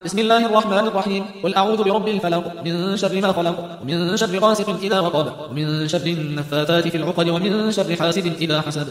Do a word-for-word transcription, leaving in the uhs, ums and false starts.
بسم الله الرحمن الرحيم. قل أعوذ برب الفلق من شر ما خلق ومن شر غاسق إذا وقب ومن شر النفاثات في العقد ومن شر حاسد إذا حسد.